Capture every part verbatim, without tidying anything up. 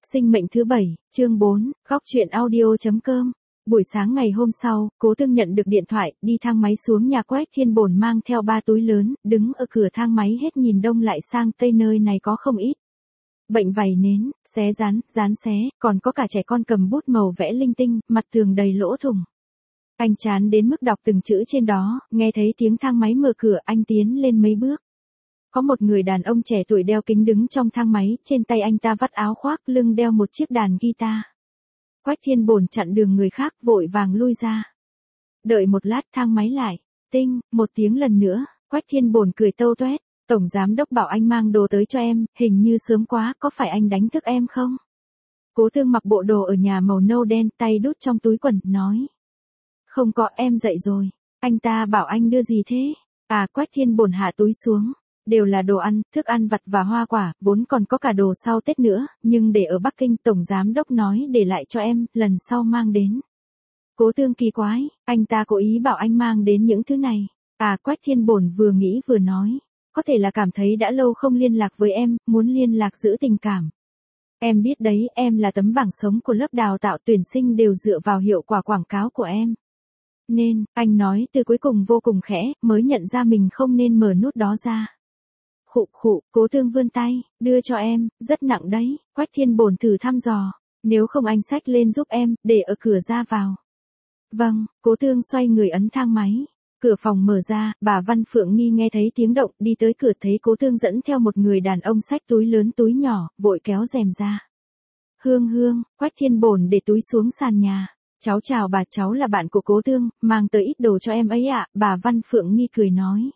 Sinh mệnh thứ bảy, chương bốn, góc truyện audio.com. Buổi sáng ngày hôm sau, Cố Tương nhận được điện thoại, đi thang máy xuống nhà Quách Thiên Bồn mang theo ba túi lớn, đứng ở cửa thang máy hết nhìn đông lại sang tây, nơi này có không ít bệnh vảy nến, xé rán, rán xé, còn có cả trẻ con cầm bút màu vẽ linh tinh, mặt tường đầy lỗ thủng. Anh chán đến mức đọc từng chữ trên đó, nghe thấy tiếng thang máy mở cửa, anh tiến lên mấy bước. Có một người đàn ông trẻ tuổi đeo kính đứng trong thang máy, trên tay anh ta vắt áo khoác, lưng đeo một chiếc đàn guitar. Quách Thiên Bồn chặn đường người khác, vội vàng lui ra. Đợi một lát, thang máy lại, tinh, một tiếng lần nữa, Quách Thiên Bồn cười tâu toét. Tổng giám đốc bảo anh mang đồ tới cho em, hình như sớm quá, có phải anh đánh thức em không? Cố Tương mặc bộ đồ ở nhà màu nâu đen, tay đút trong túi quần, nói. Không có, em dậy rồi. Anh ta bảo anh đưa gì thế? À, Quách Thiên Bồn hạ túi xuống. Đều là đồ ăn, thức ăn vặt và hoa quả, vốn còn có cả đồ sau Tết nữa, nhưng để ở Bắc Kinh Tổng Giám Đốc nói để lại cho em, lần sau mang đến. Cố Tương kỳ quái, anh ta cố ý bảo anh mang đến những thứ này. À, Quách Thiên Bồn vừa nghĩ vừa nói. Có thể là cảm thấy đã lâu không liên lạc với em, muốn liên lạc giữ tình cảm. Em biết đấy, em là tấm bảng sống của lớp đào tạo tuyển sinh, đều dựa vào hiệu quả quảng cáo của em. Nên, anh nói từ cuối cùng vô cùng khẽ, mới nhận ra mình không nên mở nút đó ra. Khụ khụ, Cố Tương vươn tay, đưa cho em, rất nặng đấy. Quách Thiên Bồn thử thăm dò, nếu không anh xách lên giúp em, để ở cửa ra vào. Vâng, Cố Tương xoay người ấn thang máy. Cửa phòng mở ra, bà Văn Phượng Nghi nghe thấy tiếng động, đi tới cửa thấy Cố Tương dẫn theo một người đàn ông xách túi lớn túi nhỏ, vội kéo rèm ra. Hương Hương, Quách Thiên Bồn để túi xuống sàn nhà. Cháu chào bà, cháu là bạn của Cố Tương, mang tới ít đồ cho em ấy ạ, bà Văn Phượng Nghi cười nói.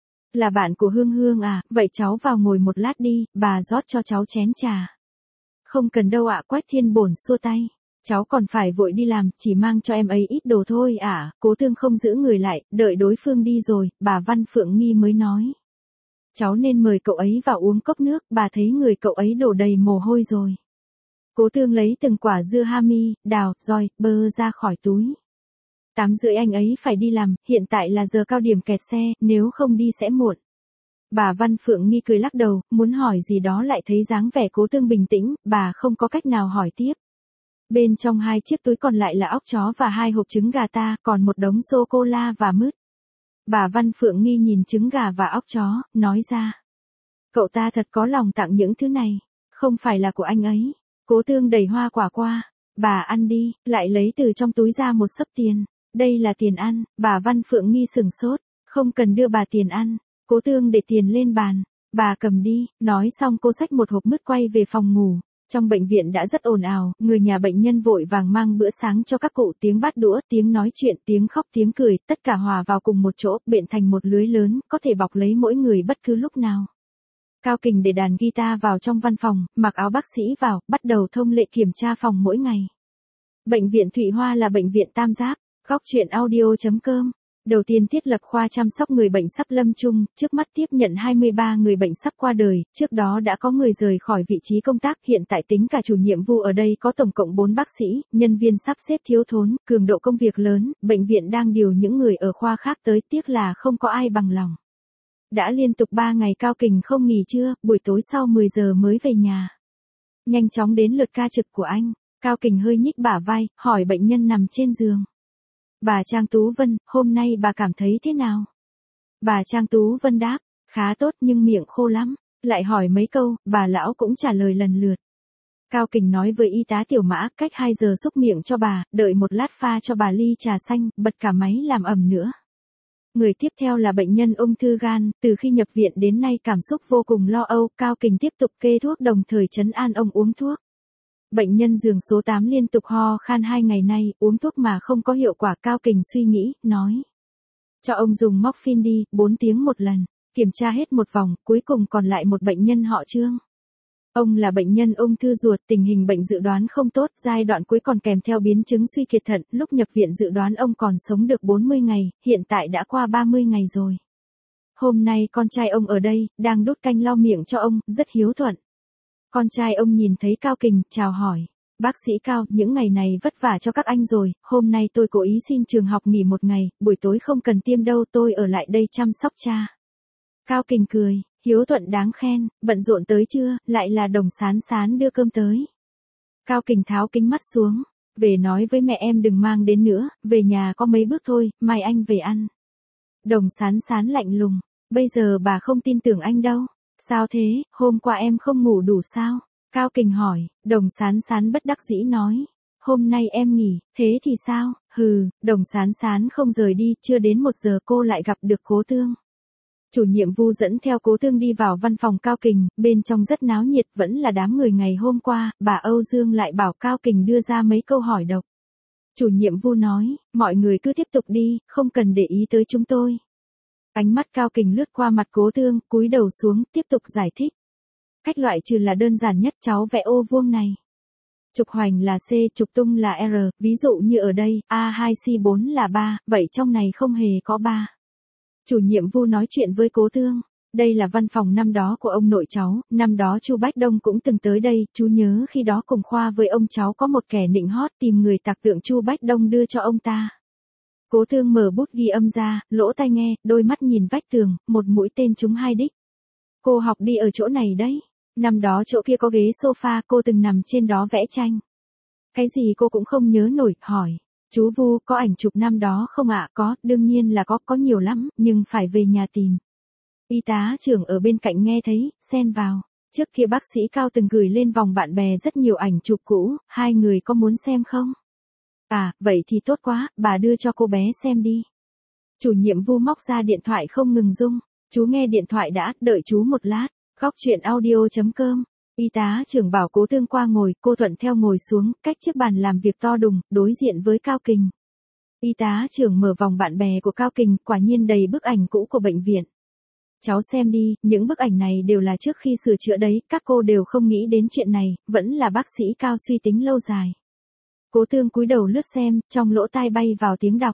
Là bạn của Hương Hương à, vậy cháu vào ngồi một lát đi, bà rót cho cháu chén trà. Không cần đâu ạ, Quách Thiên Bồn xua tay. Cháu còn phải vội đi làm, chỉ mang cho em ấy ít đồ thôi ạ. À. Cố Tương không giữ người lại, đợi đối phương đi rồi, bà Văn Phượng Nghi mới nói. Cháu nên mời cậu ấy vào uống cốc nước, bà thấy người cậu ấy đổ đầy mồ hôi rồi. Cố Tương lấy từng quả dưa hami, đào, roi, bơ ra khỏi túi. Tám rưỡi anh ấy phải đi làm, hiện tại là giờ cao điểm kẹt xe, nếu không đi sẽ muộn. Bà Văn Phượng Nghi cười lắc đầu, muốn hỏi gì đó lại thấy dáng vẻ Cố Tương bình tĩnh, bà không có cách nào hỏi tiếp. Bên trong hai chiếc túi còn lại là óc chó và hai hộp trứng gà ta, còn một đống sô-cô-la và mứt. Bà Văn Phượng Nghi nhìn trứng gà và óc chó, nói ra. Cậu ta thật có lòng tặng những thứ này, không phải là của anh ấy. Cố Tương đẩy hoa quả qua, bà ăn đi, lại lấy từ trong túi ra một xấp tiền. Đây là tiền ăn, bà Văn Phượng Nghi sửng sốt, không cần đưa bà tiền ăn. Cố Tương để tiền lên bàn, bà cầm đi, nói xong cô xách một hộp mứt quay về phòng ngủ. Trong bệnh viện đã rất ồn ào, người nhà bệnh nhân vội vàng mang bữa sáng cho các cụ, tiếng bát đũa, tiếng nói chuyện, tiếng khóc, tiếng cười, tất cả hòa vào cùng một chỗ, bện thành một lưới lớn, có thể bọc lấy mỗi người bất cứ lúc nào. Cao Kình để đàn guitar vào trong văn phòng, mặc áo bác sĩ vào, bắt đầu thông lệ kiểm tra phòng mỗi ngày. Bệnh viện Thụy Hoa là bệnh viện tam giác, góc truyện audio.com. Đầu tiên thiết lập khoa chăm sóc người bệnh sắp lâm chung, trước mắt tiếp nhận hai mươi ba người bệnh sắp qua đời, trước đó đã có người rời khỏi vị trí công tác, hiện tại tính cả chủ nhiệm vụ ở đây có tổng cộng bốn bác sĩ, nhân viên sắp xếp thiếu thốn, cường độ công việc lớn, bệnh viện đang điều những người ở khoa khác tới, tiếc là không có ai bằng lòng. Đã liên tục ba ngày Cao Kình không nghỉ trưa, buổi tối sau mười giờ mới về nhà. Nhanh chóng đến lượt ca trực của anh, Cao Kình hơi nhích bả vai, hỏi bệnh nhân nằm trên giường. Bà Trang Tú Vân, hôm nay bà cảm thấy thế nào? Bà Trang Tú Vân đáp, khá tốt nhưng miệng khô lắm. Lại hỏi mấy câu, bà lão cũng trả lời lần lượt. Cao Kình nói với y tá Tiểu Mã, cách hai giờ xúc miệng cho bà, đợi một lát pha cho bà ly trà xanh, bật cả máy làm ẩm nữa. Người tiếp theo là bệnh nhân ung thư gan, từ khi nhập viện đến nay cảm xúc vô cùng lo âu, Cao Kình tiếp tục kê thuốc đồng thời trấn an ông uống thuốc. Bệnh nhân giường số tám liên tục ho khan hai ngày nay, uống thuốc mà không có hiệu quả, Cao Kình suy nghĩ, nói. Cho ông dùng morphine đi, bốn tiếng một lần, kiểm tra hết một vòng, cuối cùng còn lại một bệnh nhân họ Trương. Ông là bệnh nhân ung thư ruột, tình hình bệnh dự đoán không tốt, giai đoạn cuối còn kèm theo biến chứng suy kiệt thận, lúc nhập viện dự đoán ông còn sống được bốn mươi ngày, hiện tại đã qua ba mươi ngày rồi. Hôm nay con trai ông ở đây, đang đút canh lau miệng cho ông, rất hiếu thuận. Con trai ông nhìn thấy Cao Kình, chào hỏi. Bác sĩ Cao, những ngày này vất vả cho các anh rồi, hôm nay tôi cố ý xin trường học nghỉ một ngày, buổi tối không cần tiêm đâu, tôi ở lại đây chăm sóc cha. Cao Kình cười, hiếu thuận đáng khen, bận rộn tới chưa, lại là Đồng Sán Sán đưa cơm tới. Cao Kình tháo kính mắt xuống. Về nói với mẹ em đừng mang đến nữa, về nhà có mấy bước thôi, mai anh về ăn. Đồng Sán Sán lạnh lùng. Bây giờ bà không tin tưởng anh đâu. Sao thế, hôm qua em không ngủ đủ sao? Cao Kình hỏi. Đồng Sán Sán bất đắc dĩ nói. Hôm nay em nghỉ, thế thì sao? Hừ, Đồng Sán Sán không rời đi, chưa đến một giờ cô lại gặp được Cố Tương. Chủ nhiệm Vu dẫn theo Cố Tương đi vào văn phòng Cao Kình, bên trong rất náo nhiệt, vẫn là đám người ngày hôm qua, bà Âu Dương lại bảo Cao Kình đưa ra mấy câu hỏi độc. Chủ nhiệm Vu nói, mọi người cứ tiếp tục đi, không cần để ý tới chúng tôi. Ánh mắt Cao Kình lướt qua mặt Cố Tương, cúi đầu xuống, tiếp tục giải thích. Cách loại trừ là đơn giản nhất, cháu vẽ ô vuông này. Trục hoành là C, trục tung là R, ví dụ như ở đây, A hai C bốn là ba, vậy trong này không hề có ba. Chủ nhiệm Vu nói chuyện với Cố Tương. Đây là văn phòng năm đó của ông nội cháu, năm đó Chu Bách Đông cũng từng tới đây, chú nhớ khi đó cùng khoa với ông cháu có một kẻ nịnh hót tìm người tạc tượng Chu Bách Đông đưa cho ông ta. Cố Tương mở bút ghi âm ra, lỗ tai nghe, đôi mắt nhìn vách tường, một mũi tên trúng hai đích. Cô học đi ở chỗ này đấy. Năm đó chỗ kia có ghế sofa, cô từng nằm trên đó vẽ tranh. Cái gì cô cũng không nhớ nổi, hỏi. Chú Vu, có ảnh chụp năm đó không ạ? Có, đương nhiên là có, có nhiều lắm, nhưng phải về nhà tìm. Y tá trưởng ở bên cạnh nghe thấy, xen vào. Trước kia bác sĩ Cao từng gửi lên vòng bạn bè rất nhiều ảnh chụp cũ, hai người có muốn xem không? À, vậy thì tốt quá, bà đưa cho cô bé xem đi. Chủ nhiệm Vu móc ra điện thoại không ngừng rung. Chú nghe điện thoại đã, đợi chú một lát. Góc chuyện audio.com. Y tá trưởng bảo Cố Tương qua ngồi, cô thuận theo ngồi xuống, cách chiếc bàn làm việc to đùng, đối diện với Cao Kình. Y tá trưởng mở vòng bạn bè của Cao Kình, quả nhiên đầy bức ảnh cũ của bệnh viện. Cháu xem đi, những bức ảnh này đều là trước khi sửa chữa đấy, các cô đều không nghĩ đến chuyện này, vẫn là bác sĩ Cao suy tính lâu dài. Cố Tương cúi đầu lướt xem, trong lỗ tai bay vào tiếng đọc.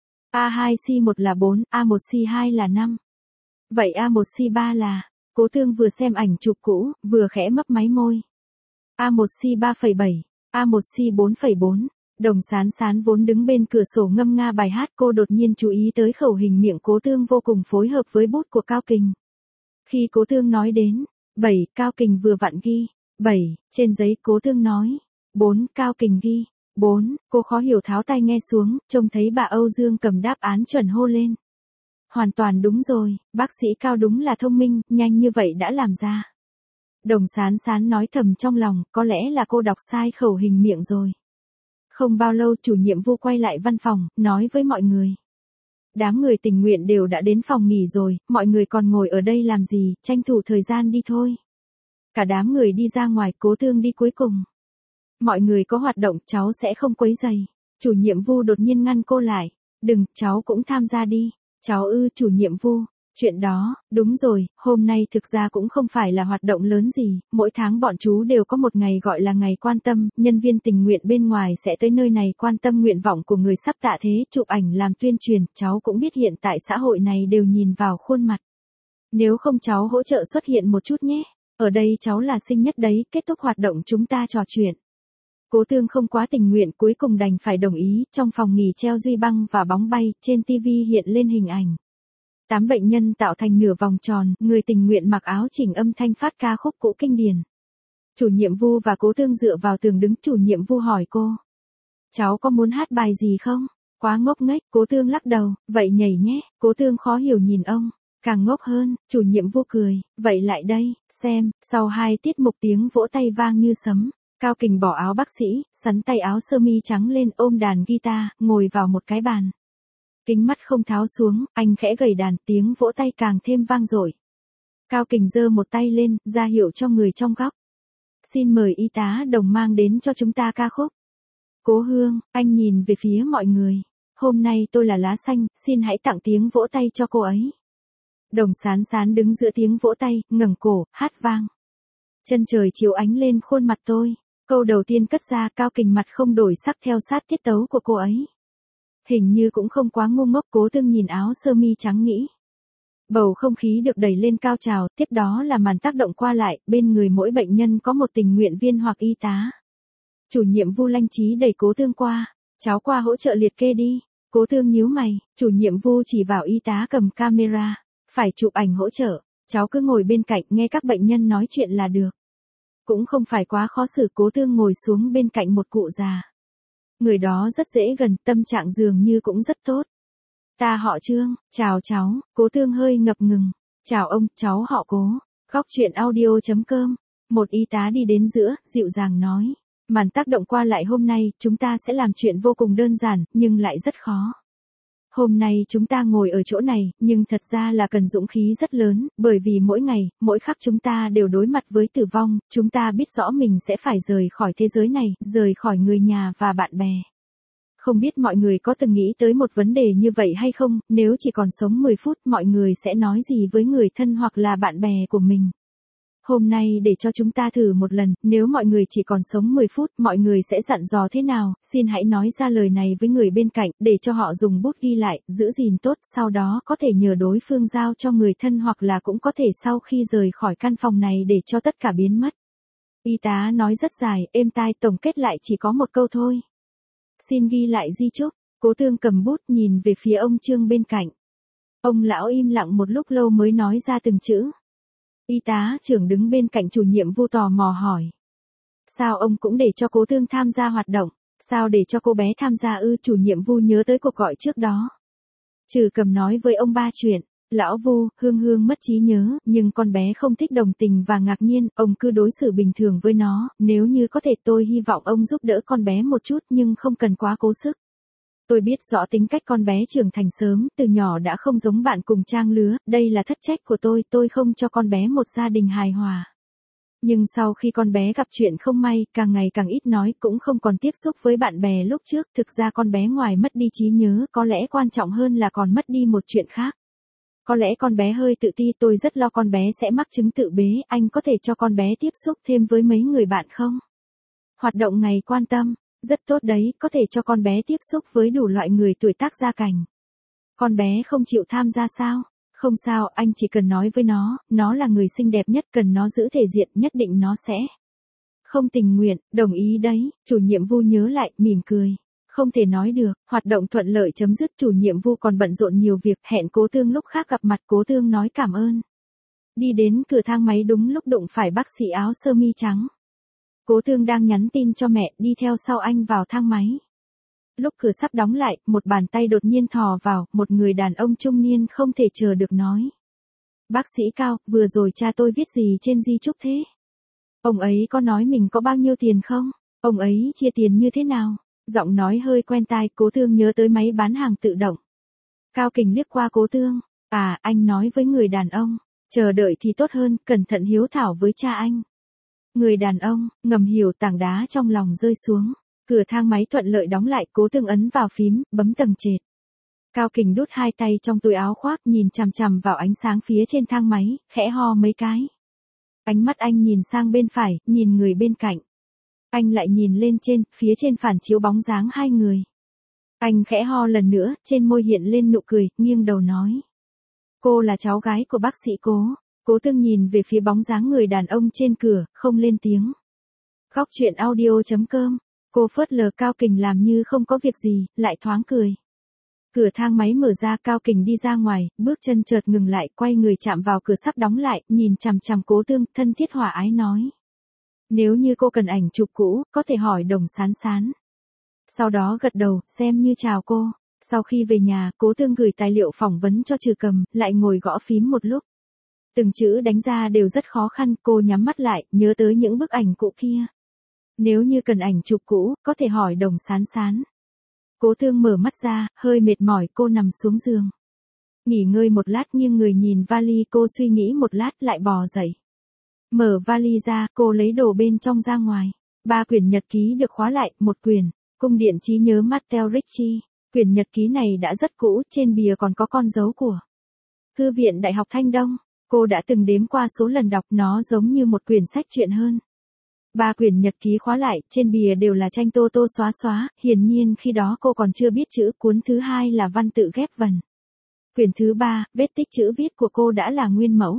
A hai C một là bốn, A một C hai là năm. Vậy A một C ba là... Cố Tương vừa xem ảnh chụp cũ, vừa khẽ mấp máy môi. A một C ba phẩy bảy, A một C bốn phẩy bốn. Đồng Sán Sán vốn đứng bên cửa sổ ngâm nga bài hát, cô đột nhiên chú ý tới khẩu hình miệng Cố Tương vô cùng phối hợp với bút của Cao Kình. Khi Cố Tương nói đến bảy, Cao Kình vừa vặn ghi bảy, trên giấy Cố Tương nói bốn, Cao Kình ghi bốn, cô khó hiểu tháo tai nghe xuống, trông thấy bà Âu Dương cầm đáp án chuẩn hô lên. Hoàn toàn đúng rồi, bác sĩ Cao đúng là thông minh, nhanh như vậy đã làm ra. Đồng Sán Sán nói thầm trong lòng, có lẽ là cô đọc sai khẩu hình miệng rồi. Không bao lâu chủ nhiệm Vu quay lại văn phòng, nói với mọi người. Đám người tình nguyện đều đã đến phòng nghỉ rồi, mọi người còn ngồi ở đây làm gì, tranh thủ thời gian đi thôi. Cả đám người đi ra ngoài, Cố Tương đi cuối cùng. Mọi người có hoạt động, cháu sẽ không quấy rầy. Chủ nhiệm Vu đột nhiên ngăn cô lại. Đừng, cháu cũng tham gia đi. Cháu ư, chủ nhiệm Vu. Chuyện đó, đúng rồi, hôm nay thực ra cũng không phải là hoạt động lớn gì, mỗi tháng bọn chú đều có một ngày gọi là ngày quan tâm, nhân viên tình nguyện bên ngoài sẽ tới nơi này quan tâm nguyện vọng của người sắp tạ thế, chụp ảnh làm tuyên truyền, cháu cũng biết hiện tại xã hội này đều nhìn vào khuôn mặt. Nếu không cháu hỗ trợ xuất hiện một chút nhé, ở đây cháu là sinh nhất đấy, kết thúc hoạt động chúng ta trò chuyện. Cố Tương không quá tình nguyện cuối cùng đành phải đồng ý, trong phòng nghỉ treo duy băng và bóng bay, trên tivi hiện lên hình ảnh. Tám bệnh nhân tạo thành nửa vòng tròn, người tình nguyện mặc áo chỉnh âm thanh phát ca khúc cũ kinh điển. Chủ nhiệm Vu và Cố Tương dựa vào tường đứng, chủ nhiệm Vu hỏi cô. Cháu có muốn hát bài gì không? Quá ngốc nghếch, Cố Tương lắc đầu, vậy nhảy nhé, Cố Tương khó hiểu nhìn ông, càng ngốc hơn, chủ nhiệm Vu cười, vậy lại đây, xem, sau hai tiết mục tiếng vỗ tay vang như sấm. Cao Kình bỏ áo bác sĩ, sắn tay áo sơ mi trắng lên ôm đàn guitar, ngồi vào một cái bàn. Kính mắt không tháo xuống, anh khẽ gảy đàn, tiếng vỗ tay càng thêm vang dội. Cao Kình giơ một tay lên, ra hiệu cho người trong góc. Xin mời y tá Đồng mang đến cho chúng ta ca khúc. Cố Hương, anh nhìn về phía mọi người. Hôm nay tôi là lá xanh, xin hãy tặng tiếng vỗ tay cho cô ấy. Đồng Sán Sán đứng giữa tiếng vỗ tay, ngẩng cổ, hát vang. Chân trời chiếu ánh lên khuôn mặt tôi. Câu đầu tiên cất ra, Cao Kình mặt không đổi sắc theo sát tiết tấu của cô ấy. Hình như cũng không quá ngu ngốc, Cố Tương nhìn áo sơ mi trắng nghĩ. Bầu không khí được đẩy lên cao trào, tiếp đó là màn tác động qua lại, bên người mỗi bệnh nhân có một tình nguyện viên hoặc y tá. Chủ nhiệm Vu lanh trí đẩy Cố Tương qua, cháu qua hỗ trợ liệt kê đi. Cố Tương nhíu mày, chủ nhiệm Vu chỉ vào y tá cầm camera, phải chụp ảnh hỗ trợ, cháu cứ ngồi bên cạnh nghe các bệnh nhân nói chuyện là được. Cũng không phải quá khó xử, Cố Tương ngồi xuống bên cạnh một cụ già. Người đó rất dễ gần, tâm trạng dường như cũng rất tốt. Ta họ Trương, chào cháu, Cố Tương hơi ngập ngừng. Chào ông, cháu họ Cố. Góc chuyện audio.com. Một y tá đi đến giữa, dịu dàng nói. Màn tác động qua lại hôm nay, chúng ta sẽ làm chuyện vô cùng đơn giản, nhưng lại rất khó. Hôm nay chúng ta ngồi ở chỗ này, nhưng thật ra là cần dũng khí rất lớn, bởi vì mỗi ngày, mỗi khắc chúng ta đều đối mặt với tử vong, chúng ta biết rõ mình sẽ phải rời khỏi thế giới này, rời khỏi người nhà và bạn bè. Không biết mọi người có từng nghĩ tới một vấn đề như vậy hay không, nếu chỉ còn sống mười phút mọi người sẽ nói gì với người thân hoặc là bạn bè của mình. Hôm nay để cho chúng ta thử một lần, nếu mọi người chỉ còn sống mười phút, mọi người sẽ dặn dò thế nào, xin hãy nói ra lời này với người bên cạnh, để cho họ dùng bút ghi lại, giữ gìn tốt, sau đó có thể nhờ đối phương giao cho người thân hoặc là cũng có thể sau khi rời khỏi căn phòng này để cho tất cả biến mất. Y tá nói rất dài, êm tai, tổng kết lại chỉ có một câu thôi. Xin ghi lại di chúc. Cố Tương cầm bút nhìn về phía ông Trương bên cạnh. Ông lão im lặng một lúc lâu mới nói ra từng chữ. Y tá trưởng đứng bên cạnh chủ nhiệm Vu tò mò hỏi. Sao ông cũng để cho Cố Tương tham gia hoạt động? Sao để cho cô bé tham gia ư? Chủ nhiệm Vu nhớ tới cuộc gọi trước đó. Trừ cầm nói với ông ba chuyện. Lão Vu, Hương Hương mất trí nhớ, nhưng con bé không thích đồng tình và ngạc nhiên, ông cứ đối xử bình thường với nó, nếu như có thể tôi hy vọng ông giúp đỡ con bé một chút nhưng không cần quá cố sức. Tôi biết rõ tính cách con bé trưởng thành sớm, từ nhỏ đã không giống bạn cùng trang lứa, đây là thất trách của tôi, tôi không cho con bé một gia đình hài hòa. Nhưng sau khi con bé gặp chuyện không may, càng ngày càng ít nói, cũng không còn tiếp xúc với bạn bè lúc trước, thực ra con bé ngoài mất đi trí nhớ, có lẽ quan trọng hơn là còn mất đi một chuyện khác. Có lẽ con bé hơi tự ti, tôi rất lo con bé sẽ mắc chứng tự bế, anh có thể cho con bé tiếp xúc thêm với mấy người bạn không? Hoạt động ngày quan tâm, rất tốt đấy, có thể cho con bé tiếp xúc với đủ loại người tuổi tác gia cảnh. Con bé không chịu tham gia sao? Không sao, anh chỉ cần nói với nó, nó là người xinh đẹp nhất, cần nó giữ thể diện, nhất định nó sẽ. Không tình nguyện, đồng ý đấy, chủ nhiệm Vu nhớ lại, mỉm cười. Không thể nói được, hoạt động thuận lợi chấm dứt, chủ nhiệm Vu còn bận rộn nhiều việc, hẹn Cố Tương lúc khác gặp mặt. Cố Tương nói cảm ơn. Đi đến cửa thang máy đúng lúc đụng phải bác sĩ áo sơ mi trắng. Cố Tương đang nhắn tin cho mẹ, đi theo sau anh vào thang máy. Lúc cửa sắp đóng lại, một bàn tay đột nhiên thò vào, một người đàn ông trung niên không thể chờ được nói. Bác sĩ Cao, vừa rồi cha tôi viết gì trên di chúc thế? Ông ấy có nói mình có bao nhiêu tiền không? Ông ấy chia tiền như thế nào? Giọng nói hơi quen tai, Cố Tương nhớ tới máy bán hàng tự động. Cao Kình liếc qua Cố Tương. À, anh nói với người đàn ông. Chờ đợi thì tốt hơn, cẩn thận hiếu thảo với cha anh. Người đàn ông, ngầm hiểu, tảng đá trong lòng rơi xuống. Cửa thang máy thuận lợi đóng lại, Cố Tương ấn vào phím, bấm tầng trệt. Cao Kình đút hai tay trong túi áo khoác, nhìn chằm chằm vào ánh sáng phía trên thang máy, khẽ ho mấy cái. Ánh mắt anh nhìn sang bên phải, nhìn người bên cạnh. Anh lại nhìn lên trên, phía trên phản chiếu bóng dáng hai người. Anh khẽ ho lần nữa, trên môi hiện lên nụ cười, nghiêng đầu nói. Cô là cháu gái của bác sĩ Cố. Cố Tương nhìn về phía bóng dáng người đàn ông trên cửa, không lên tiếng. Góc chuyện audio.com. Cô phớt lờ Cao Kình làm như không có việc gì, lại thoáng cười. Cửa thang máy mở ra, Cao Kình đi ra ngoài, bước chân chợt ngừng lại, quay người chạm vào cửa sắp đóng lại, nhìn chằm chằm Cố Tương, thân thiết hòa ái nói. Nếu như cô cần ảnh chụp cũ, có thể hỏi Đồng Sán Sán. Sau đó gật đầu, xem như chào cô. Sau khi về nhà, Cố Tương gửi tài liệu phỏng vấn cho Trừ Cầm, lại ngồi gõ phím một lúc. Từng chữ đánh ra đều rất khó khăn, cô nhắm mắt lại, nhớ tới những bức ảnh cũ kia. Nếu như cần ảnh chụp cũ, có thể hỏi Đồng Sán Sán. Cố Tương mở mắt ra, hơi mệt mỏi, cô nằm xuống giường. Nghỉ ngơi một lát, nghiêng người nhìn vali, cô suy nghĩ một lát lại bò dậy. Mở vali ra, cô lấy đồ bên trong ra ngoài. Ba quyển nhật ký được khóa lại, một quyển, Cung điện trí nhớ Matteo Ricci. Quyển nhật ký này đã rất cũ, trên bìa còn có con dấu của Thư viện Đại học Thanh Đông. Cô đã từng đếm qua số lần đọc, nó giống như một quyển sách truyện hơn. Ba quyển nhật ký khóa lại, trên bìa đều là tranh tô tô xóa xóa, hiển nhiên khi đó cô còn chưa biết chữ, cuốn thứ hai là văn tự ghép vần. Quyển thứ ba, vết tích chữ viết của cô đã là nguyên mẫu.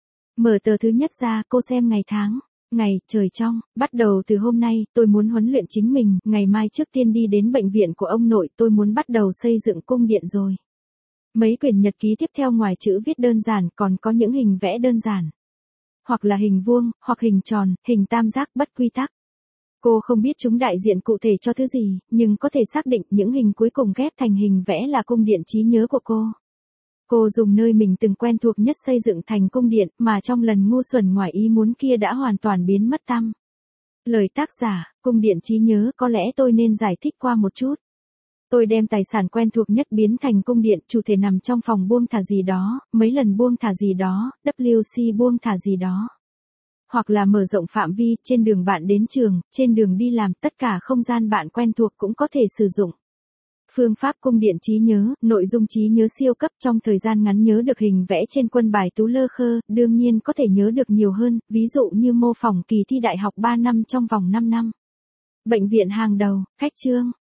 Mở tờ thứ nhất ra, cô xem ngày tháng, ngày, trời trong, bắt đầu từ hôm nay, tôi muốn huấn luyện chính mình, ngày mai trước tiên đi đến bệnh viện của ông nội, tôi muốn bắt đầu xây dựng cung điện rồi. Mấy quyển nhật ký tiếp theo ngoài chữ viết đơn giản còn có những hình vẽ đơn giản. hoặc là hình vuông, hoặc hình tròn, hình tam giác bất quy tắc. Cô không biết chúng đại diện cụ thể cho thứ gì, nhưng có thể xác định những hình cuối cùng ghép thành hình vẽ là cung điện trí nhớ của cô. Cô dùng nơi mình từng quen thuộc nhất xây dựng thành cung điện mà trong lần ngu xuẩn ngoài ý muốn kia đã hoàn toàn biến mất tăm. Lời tác giả, cung điện trí nhớ có lẽ tôi nên giải thích qua một chút. Tôi đem tài sản quen thuộc nhất biến thành cung điện, chủ thể nằm trong phòng buông thả gì đó, mấy lần buông thả gì đó, W C buông thả gì đó. Hoặc là mở rộng phạm vi, trên đường bạn đến trường, trên đường đi làm, tất cả không gian bạn quen thuộc cũng có thể sử dụng. Phương pháp cung điện trí nhớ, nội dung trí nhớ siêu cấp, trong thời gian ngắn nhớ được hình vẽ trên quân bài Tú Lơ Khơ, đương nhiên có thể nhớ được nhiều hơn, ví dụ như mô phỏng kỳ thi đại học ba năm trong vòng năm năm. Bệnh viện hàng đầu, cách chương.